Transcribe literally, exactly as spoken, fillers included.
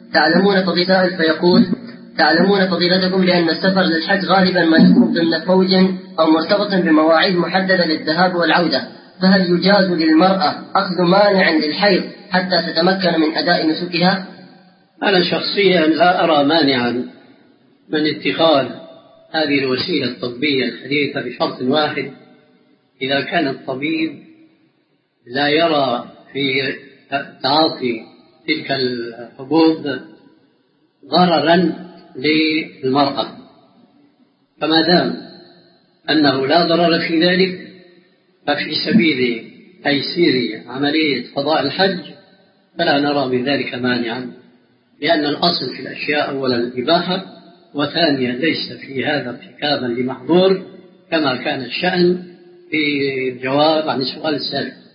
تعلمون فضيلة فيقول تعلمون فضيلتكم بأن السفر للحج غالبا ما يكون ضمن فوج أو مرتبط بمواعيد محددة للذهاب والعودة، فهل يجاز للمرأة أخذ مانع للحيض حتى تتمكن من أداء نسكها؟ أنا شخصيا لا أرى مانعا من اتخاذ هذه الوسيلة الطبية الحديثة بشرط واحد: إذا كان الطبيب لا يرى في تعاطي تلك الحبوب ضررا للمرأة، فما دام أنه لا ضرر في ذلك ففي سبيل تيسير عملية قضاء الحج فلا نرى من ذلك مانعا، لأن الأصل في الأشياء أولا الإباحة، وثانيا ليس في هذا ارتكابا لمحظور كما كان الشأن في الجواب عن السؤال السابق.